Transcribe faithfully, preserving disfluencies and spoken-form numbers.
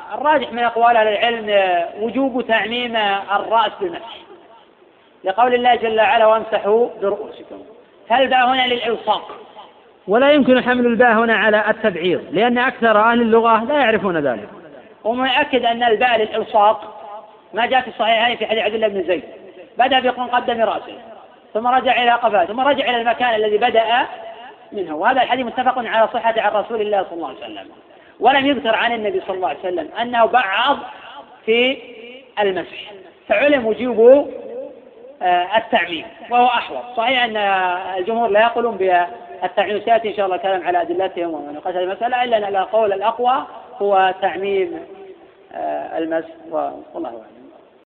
الراجح من أقوال أهل العلم وجوب تعميم الرأس بالمسح، لقول الله جل وعلا وامسحوا برؤوسكم. هل باء هنا للإلصاق؟ ولا يمكن حمل الباء هنا على التبعير، لأن أكثر أهل اللغة لا يعرفون ذلك. ومؤكد أن الباء للإلصاق ما جاء في الصحيحين في حديث عبد الله بن زيد، بدأ بقن قدم رأسه ثم رجع إلى قفاه ثم رجع إلى المكان الذي بدأ منه، وهذا الحديث متفق على صحته عن رسول الله صلى الله عليه وسلم. ولم يذكر عن النبي صلى الله عليه وسلم أنه بعض في المسح، فعلم وجوب التعميم وهو أحوط. صحيح أن الجمهور لا يقولون بالتعميم، سيأتي إن شاء الله الكلام على أدلتهم ونقاش المسألة، إلا أن القول الأقوى هو تعميم المسح والله أعلم.